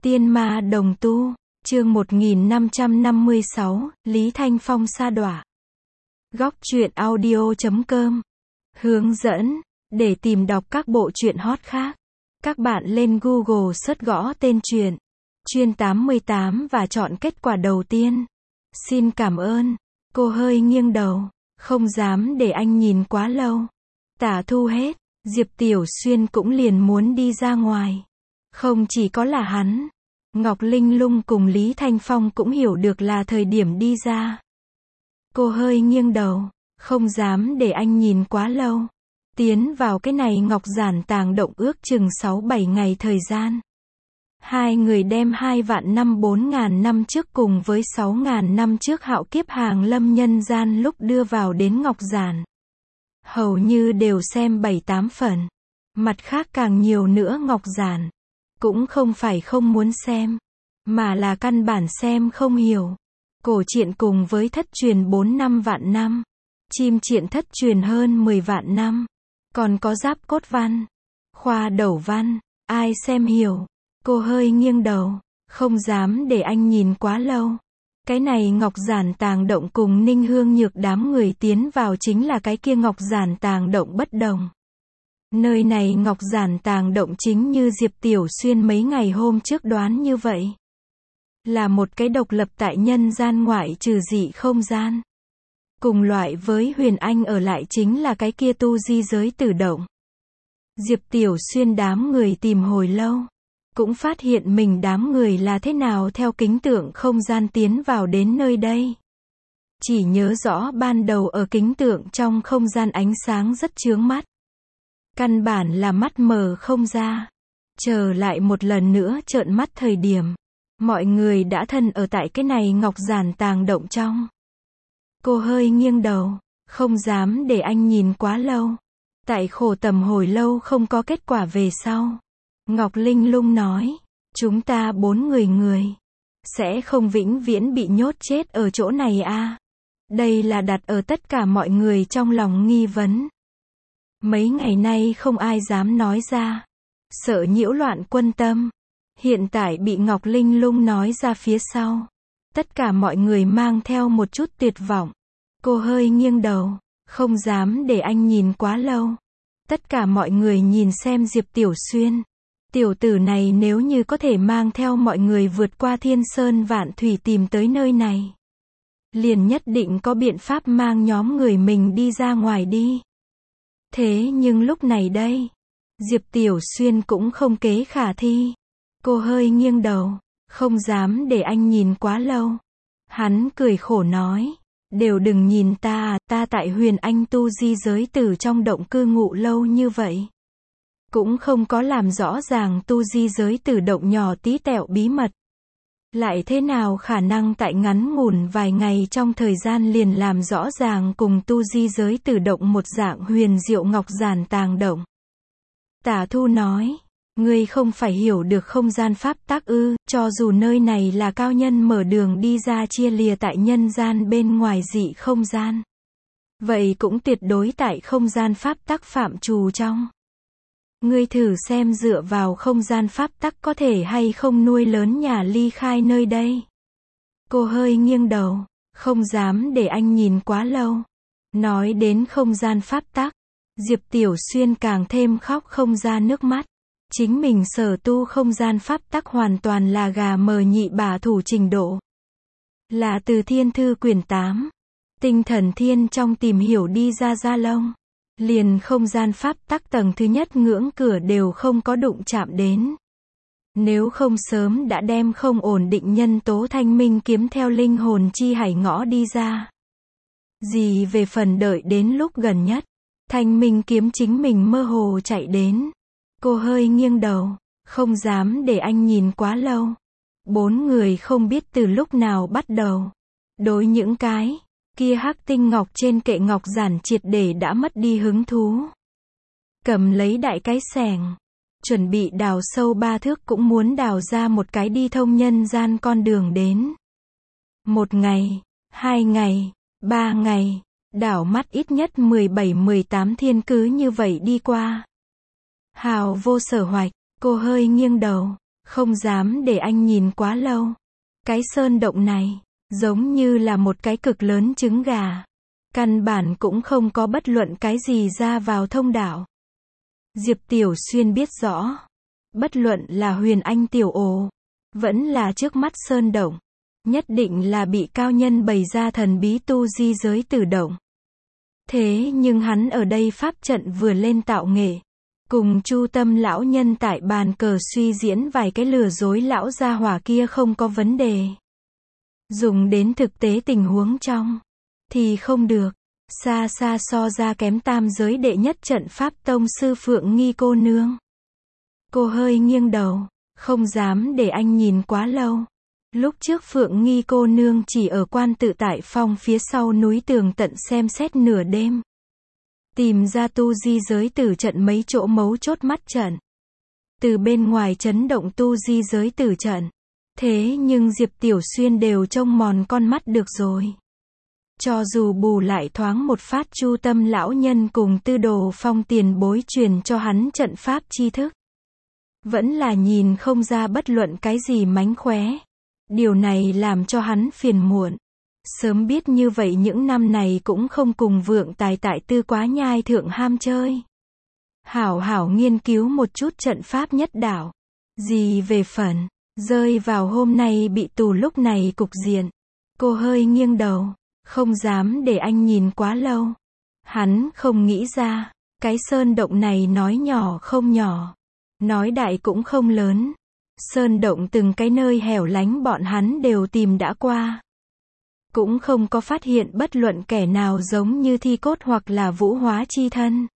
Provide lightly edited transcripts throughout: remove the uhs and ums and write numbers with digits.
Tiên ma đồng tu, chương 1556, Lý Thanh Phong sa đọa. Góc truyện audio.com. Hướng dẫn, để tìm đọc các bộ truyện hot khác. Các bạn lên Google search gõ tên truyện, Chuyên 88 và chọn kết quả đầu tiên. Xin cảm ơn. Cô hơi nghiêng đầu, không dám để anh nhìn quá lâu. Tả thu hết, Diệp Tiểu Xuyên cũng liền muốn đi ra ngoài. Không chỉ có là hắn, Ngọc Linh Lung cùng Lý Thanh Phong cũng hiểu được là thời điểm đi ra. Cô hơi nghiêng đầu, không dám để anh nhìn quá lâu. Tiến vào cái này ngọc giản tàng động ước chừng 6-7 ngày thời gian. Hai người đem 2 vạn năm 4.000 năm trước cùng với 6.000 năm trước hạo kiếp hàng lâm nhân gian lúc đưa vào đến ngọc giản. Hầu như đều xem 7-8 phần. Mặt khác càng nhiều nữa ngọc giản. Cũng không phải không muốn xem, mà là căn bản xem không hiểu. Cổ truyện cùng với thất truyền 4-5 vạn năm. Chim truyện thất truyền hơn 10 vạn năm. Còn có giáp cốt văn, khoa đầu văn, ai xem hiểu. Cô hơi nghiêng đầu, không dám để anh nhìn quá lâu. Cái này ngọc giản tàng động cùng Ninh Hương Nhược đám người tiến vào chính là cái kia ngọc giản tàng động bất đồng. Nơi này ngọc giản tàng động chính như Diệp Tiểu Xuyên mấy ngày hôm trước đoán như vậy. Là một cái độc lập tại nhân gian ngoại trừ dị không gian. Cùng loại với Huyền Anh ở lại chính là cái kia tu di giới tử động. Diệp Tiểu Xuyên đám người tìm hồi lâu. Cũng phát hiện mình đám người là thế nào theo kính tượng không gian tiến vào đến nơi đây. Chỉ nhớ rõ ban đầu ở kính tượng trong không gian ánh sáng rất chướng mắt. Căn bản là mắt mờ không ra. Chờ lại một lần nữa trợn mắt thời điểm. Mọi người đã thân ở tại cái này ngọc giản tàng động trong. Cô hơi nghiêng đầu, không dám để anh nhìn quá lâu. Tại khổ tầm hồi lâu không có kết quả về sau. Ngọc Linh Lung nói, chúng ta 4 người. Sẽ không vĩnh viễn bị nhốt chết ở chỗ này à. Đây là đặt ở tất cả mọi người trong lòng nghi vấn. Mấy ngày nay không ai dám nói ra. Sợ nhiễu loạn quân tâm. Hiện tại bị Ngọc Linh Lung nói ra phía sau. Tất cả mọi người mang theo một chút tuyệt vọng. Cô hơi nghiêng đầu, không dám để anh nhìn quá lâu. Tất cả mọi người nhìn xem Diệp Tiểu Xuyên. Tiểu tử này nếu như có thể mang theo mọi người vượt qua thiên sơn vạn thủy tìm tới nơi này. Liền nhất định có biện pháp mang nhóm người mình đi ra ngoài đi. Thế nhưng lúc này đây, Diệp Tiểu Xuyên cũng không kế khả thi. Cô hơi nghiêng đầu, không dám để anh nhìn quá lâu. Hắn cười khổ nói, đều đừng nhìn ta tại Huyền Anh tu di giới tử trong động cư ngụ lâu như vậy. Cũng không có làm rõ ràng tu di giới tử động nhỏ tí tẹo bí mật. Lại thế nào khả năng tại ngắn ngủn vài ngày trong thời gian liền làm rõ ràng cùng tu di giới tử động một dạng huyền diệu ngọc giản tàng động. Tả Thu nói, ngươi không phải hiểu được không gian pháp tắc ư, cho dù nơi này là cao nhân mở đường đi ra chia lìa tại nhân gian bên ngoài dị không gian. Vậy cũng tuyệt đối tại không gian pháp tắc phạm trù trong. Ngươi thử xem dựa vào không gian pháp tắc có thể hay không nuôi lớn nhà ly khai nơi đây. Cô hơi nghiêng đầu, không dám để anh nhìn quá lâu. Nói đến không gian pháp tắc, Diệp Tiểu Xuyên càng thêm khóc không ra nước mắt. Chính mình sở tu không gian pháp tắc hoàn toàn là gà mờ nhị bả thủ trình độ. Là từ Thiên Thư quyển 8, Tinh Thần Thiên trong tìm hiểu đi ra Gia Long. Liền không gian pháp tắc tầng thứ nhất ngưỡng cửa đều không có đụng chạm đến. Nếu không sớm đã đem không ổn định nhân tố thanh minh kiếm theo linh hồn chi hải ngõ đi ra. Gì về phần đợi đến lúc gần nhất, thanh minh kiếm chính mình mơ hồ chạy đến. Cô hơi nghiêng đầu, không dám để anh nhìn quá lâu. 4 người không biết từ lúc nào bắt đầu. Đối những cái kia hắc tinh ngọc trên kệ ngọc giản triệt để đã mất đi hứng thú. Cầm lấy đại cái xẻng, chuẩn bị đào sâu 3 thước cũng muốn đào ra một cái đi thông nhân gian con đường đến. 1 ngày, 2 ngày, 3 ngày, đảo mắt ít nhất 17-18 thiên cứ như vậy đi qua. Hào vô sở hoạch, cô hơi nghiêng đầu, Không dám để anh nhìn quá lâu. Cái sơn động này, giống như là một cái cực lớn trứng gà. Căn bản cũng không có bất luận cái gì ra vào thông đạo. Diệp Tiểu Xuyên biết rõ. Bất luận là Huyền Anh Tiểu Ồ, vẫn là trước mắt sơn động. Nhất định là bị cao nhân bày ra thần bí tu di giới tử động. Thế nhưng hắn ở đây pháp trận vừa lên tạo nghệ. Cùng Chu Tâm lão nhân tại bàn cờ suy diễn vài cái lừa dối lão gia hỏa kia không có vấn đề. Dùng đến thực tế tình huống trong, thì không được. Xa xa so ra kém tam giới đệ nhất trận pháp tông sư Phượng Nghi cô nương. Cô hơi nghiêng đầu, không dám để anh nhìn quá lâu. Lúc trước Phượng Nghi cô nương chỉ ở Quan Tự Tại Phong phía sau núi tường tận xem xét nửa đêm. Tìm ra tu di giới tử trận mấy chỗ mấu chốt mắt trận. Từ bên ngoài chấn động tu di giới tử trận. Thế nhưng Diệp Tiểu Xuyên đều trông mòn con mắt được rồi. Cho dù bù lại thoáng một phát Chu Tâm lão nhân cùng Tư Đồ Phong tiền bối truyền cho hắn trận pháp tri thức. Vẫn là nhìn không ra bất luận cái gì mánh khóe. Điều này làm cho hắn phiền muộn. Sớm biết như vậy những năm này cũng không cùng vượng tài tại Tư Quá Nhai thượng ham chơi. Hảo hảo nghiên cứu một chút trận pháp nhất đạo. Gì về phần, rơi vào hôm nay bị tù lúc này cục diện. Cô hơi nghiêng đầu, không dám để anh nhìn quá lâu. Hắn không nghĩ ra, cái sơn động này nói nhỏ không nhỏ. Nói đại cũng không lớn. Sơn động từng cái nơi hẻo lánh bọn hắn đều tìm đã qua. Cũng không có phát hiện bất luận kẻ nào giống như thi cốt hoặc là vũ hóa chi thân.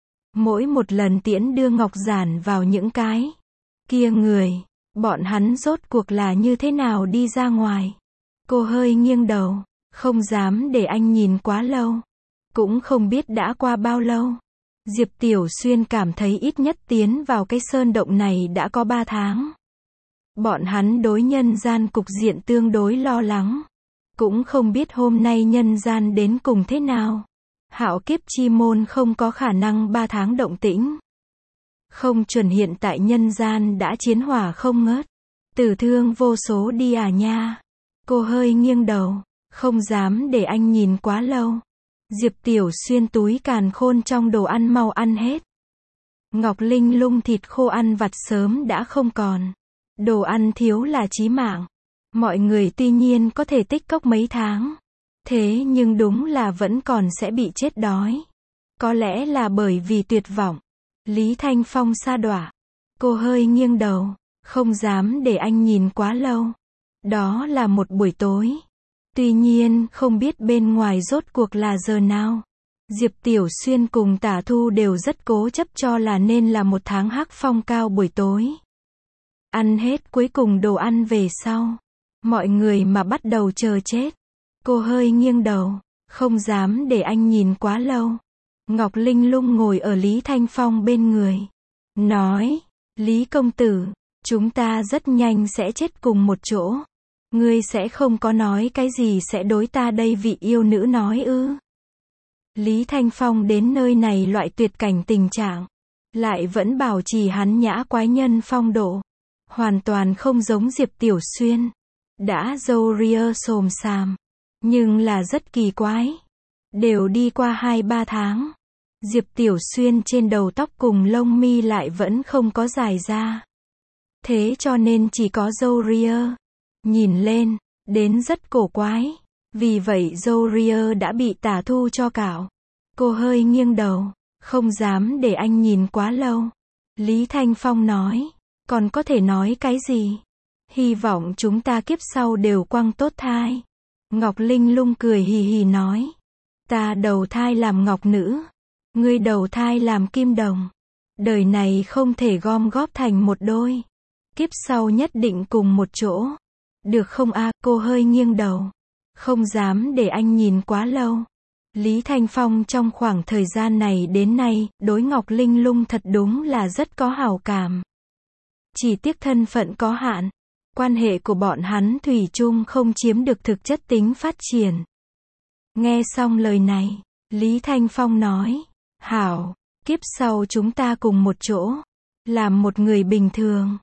Mỗi một lần tiễn đưa ngọc giản vào những cái kia người, bọn hắn rốt cuộc là như thế nào đi ra ngoài. Cô hơi nghiêng đầu, không dám để anh nhìn quá lâu. Cũng không biết đã qua bao lâu. Diệp Tiểu Xuyên cảm thấy ít nhất tiến vào cái sơn động này đã có 3 tháng. Bọn hắn đối nhân gian cục diện tương đối lo lắng. Cũng không biết hôm nay nhân gian đến cùng thế nào. Hạo kiếp chi môn không có khả năng 3 tháng động tĩnh. Không chuẩn hiện tại nhân gian đã chiến hỏa không ngớt. Tử thương vô số đi à nha. Cô hơi nghiêng đầu, không dám để anh nhìn quá lâu. Diệp Tiểu Xuyên túi càn khôn trong đồ ăn mau ăn hết. Ngọc Linh Lung thịt khô ăn vặt sớm đã không còn. Đồ ăn thiếu là chí mạng. Mọi người tuy nhiên có thể tích cóp mấy tháng. Thế nhưng đúng là vẫn còn sẽ bị chết đói. Có lẽ là bởi vì tuyệt vọng. Lý Thanh Phong sa đọa. Cô hơi nghiêng đầu, không dám để anh nhìn quá lâu. Đó là một buổi tối. Tuy nhiên không biết bên ngoài rốt cuộc là giờ nào. Diệp Tiểu Xuyên cùng Tả Thu đều rất cố chấp cho là nên là một tháng hắc phong cao buổi tối. Ăn hết cuối cùng đồ ăn về sau. Mọi người mà bắt đầu chờ chết. Cô hơi nghiêng đầu, không dám để anh nhìn quá lâu. Ngọc Linh Lung ngồi ở Lý Thanh Phong bên người. Nói, Lý công tử, chúng ta rất nhanh sẽ chết cùng một chỗ. Ngươi sẽ không có nói cái gì sẽ đối ta đây vị yêu nữ nói ư. Lý Thanh Phong đến nơi này loại tuyệt cảnh tình trạng. Lại vẫn bảo trì hắn nhã quái nhân phong độ. Hoàn toàn không giống Diệp Tiểu Xuyên. Đã râu ria xồm xàm. Nhưng là rất kỳ quái. Đều đi qua 2-3 tháng. Diệp Tiểu Xuyên trên đầu tóc cùng lông mi lại vẫn không có dài ra. Thế cho nên chỉ có râu ria. Nhìn lên, đến rất cổ quái. Vì vậy râu ria đã bị Tả Thu cho cạo. Cô hơi nghiêng đầu, không dám để anh nhìn quá lâu. Lý Thanh Phong nói, còn có thể nói cái gì? Hy vọng chúng ta kiếp sau đều quang tốt thai. Ngọc Linh Lung cười hì hì nói, ta đầu thai làm ngọc nữ, ngươi đầu thai làm kim đồng. Đời này không thể gom góp thành một đôi. Kiếp sau nhất định cùng một chỗ. Được không a? Cô hơi nghiêng đầu. Không dám để anh nhìn quá lâu. Lý Thanh Phong trong khoảng thời gian này đến nay, đối Ngọc Linh Lung thật đúng là rất có hảo cảm. Chỉ tiếc thân phận có hạn. Quan hệ của bọn hắn thủy chung không chiếm được thực chất tính phát triển. Nghe xong lời này, Lý Thanh Phong nói, hảo, kiếp sau chúng ta cùng một chỗ, làm một người bình thường.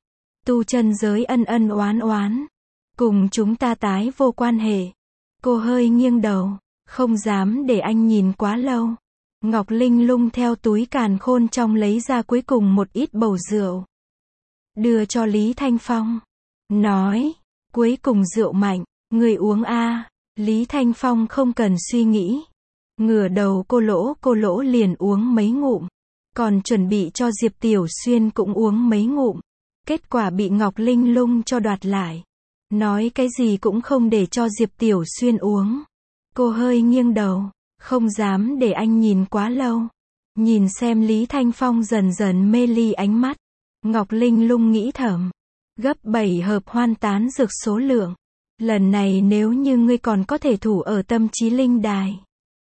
tu chân giới ân ân oán oán. Cùng chúng ta tái vô quan hệ. Cô hơi nghiêng đầu, không dám để anh nhìn quá lâu. Ngọc Linh Lung theo túi càn khôn trong lấy ra cuối cùng một ít bầu rượu. Đưa cho Lý Thanh Phong. Nói, cuối cùng rượu mạnh, người uống a. Lý Thanh Phong không cần suy nghĩ. Ngửa đầu cô lỗ liền uống mấy ngụm. Còn chuẩn bị cho Diệp Tiểu Xuyên cũng uống mấy ngụm. Kết quả bị Ngọc Linh Lung cho đoạt lại. Nói cái gì cũng không để cho Diệp Tiểu Xuyên uống. Cô hơi nghiêng đầu, không dám để anh nhìn quá lâu. Nhìn xem Lý Thanh Phong dần dần mê ly ánh mắt. Ngọc Linh Lung nghĩ thầm. Gấp 7 hợp hoan tán dược số lượng. Lần này nếu như ngươi còn có thể thủ ở Tâm Chí Linh Đài.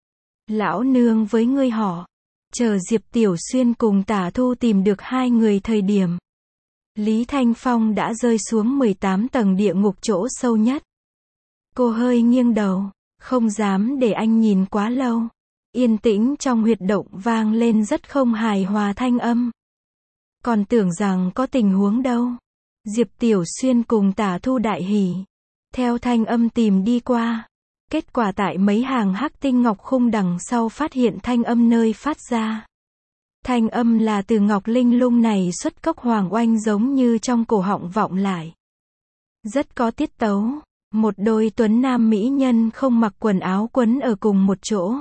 Lão nương với ngươi họ. Chờ Diệp Tiểu Xuyên cùng Tả Thu tìm được hai người thời điểm. Lý Thanh Phong đã rơi xuống 18 tầng địa ngục chỗ sâu nhất. Cô hơi nghiêng đầu, không dám để anh nhìn quá lâu. Yên tĩnh trong huyệt động vang lên rất không hài hòa thanh âm. Còn tưởng rằng có tình huống đâu. Diệp Tiểu Xuyên cùng Tả Thu đại hỉ. Theo thanh âm tìm đi qua. Kết quả tại mấy hàng hắc tinh ngọc khung đằng sau phát hiện thanh âm nơi phát ra. Thanh âm là từ Ngọc Linh Lung này xuất cốc hoàng oanh giống như trong cổ họng vọng lại. Rất có tiết tấu. Một đôi tuấn nam mỹ nhân không mặc quần áo quấn ở cùng một chỗ.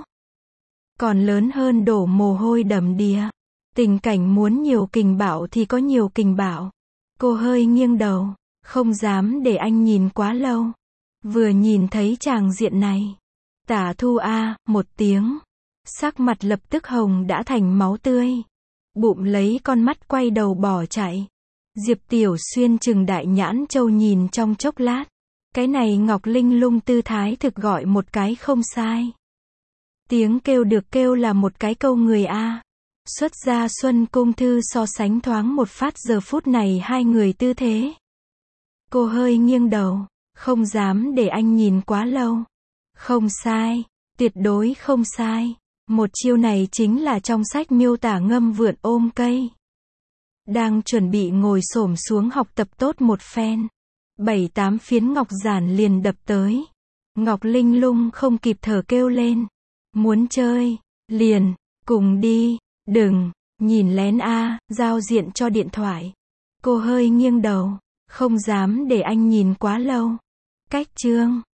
Còn lớn hơn đổ mồ hôi đầm đìa. Tình cảnh muốn nhiều kình bạo thì có nhiều kình bạo. Cô hơi nghiêng đầu, không dám để anh nhìn quá lâu. Vừa nhìn thấy tràng diện này. Tả Thu a, một tiếng. Sắc mặt lập tức hồng đã thành máu tươi. Bụm lấy con mắt quay đầu bỏ chạy. Diệp Tiểu Xuyên trừng đại nhãn châu nhìn trong chốc lát. Cái này Ngọc Linh Lung tư thái thực gọi một cái không sai. Tiếng kêu được kêu là một cái câu người a. Xuất ra Xuân Cung Thư so sánh thoáng một phát giờ phút này hai người tư thế. Cô hơi nghiêng đầu, không dám để anh nhìn quá lâu. Không sai, tuyệt đối không sai. Một chiêu này chính là trong sách miêu tả ngâm vượn ôm cây. Đang chuẩn bị ngồi xổm xuống học tập tốt một phen. 7-8 phiến ngọc giản liền đập tới. Ngọc Linh Lung không kịp thở kêu lên. Muốn chơi, liền, cùng đi, đừng, nhìn lén a, giao diện cho điện thoại. Cô hơi nghiêng đầu, không dám để anh nhìn quá lâu. Cách chương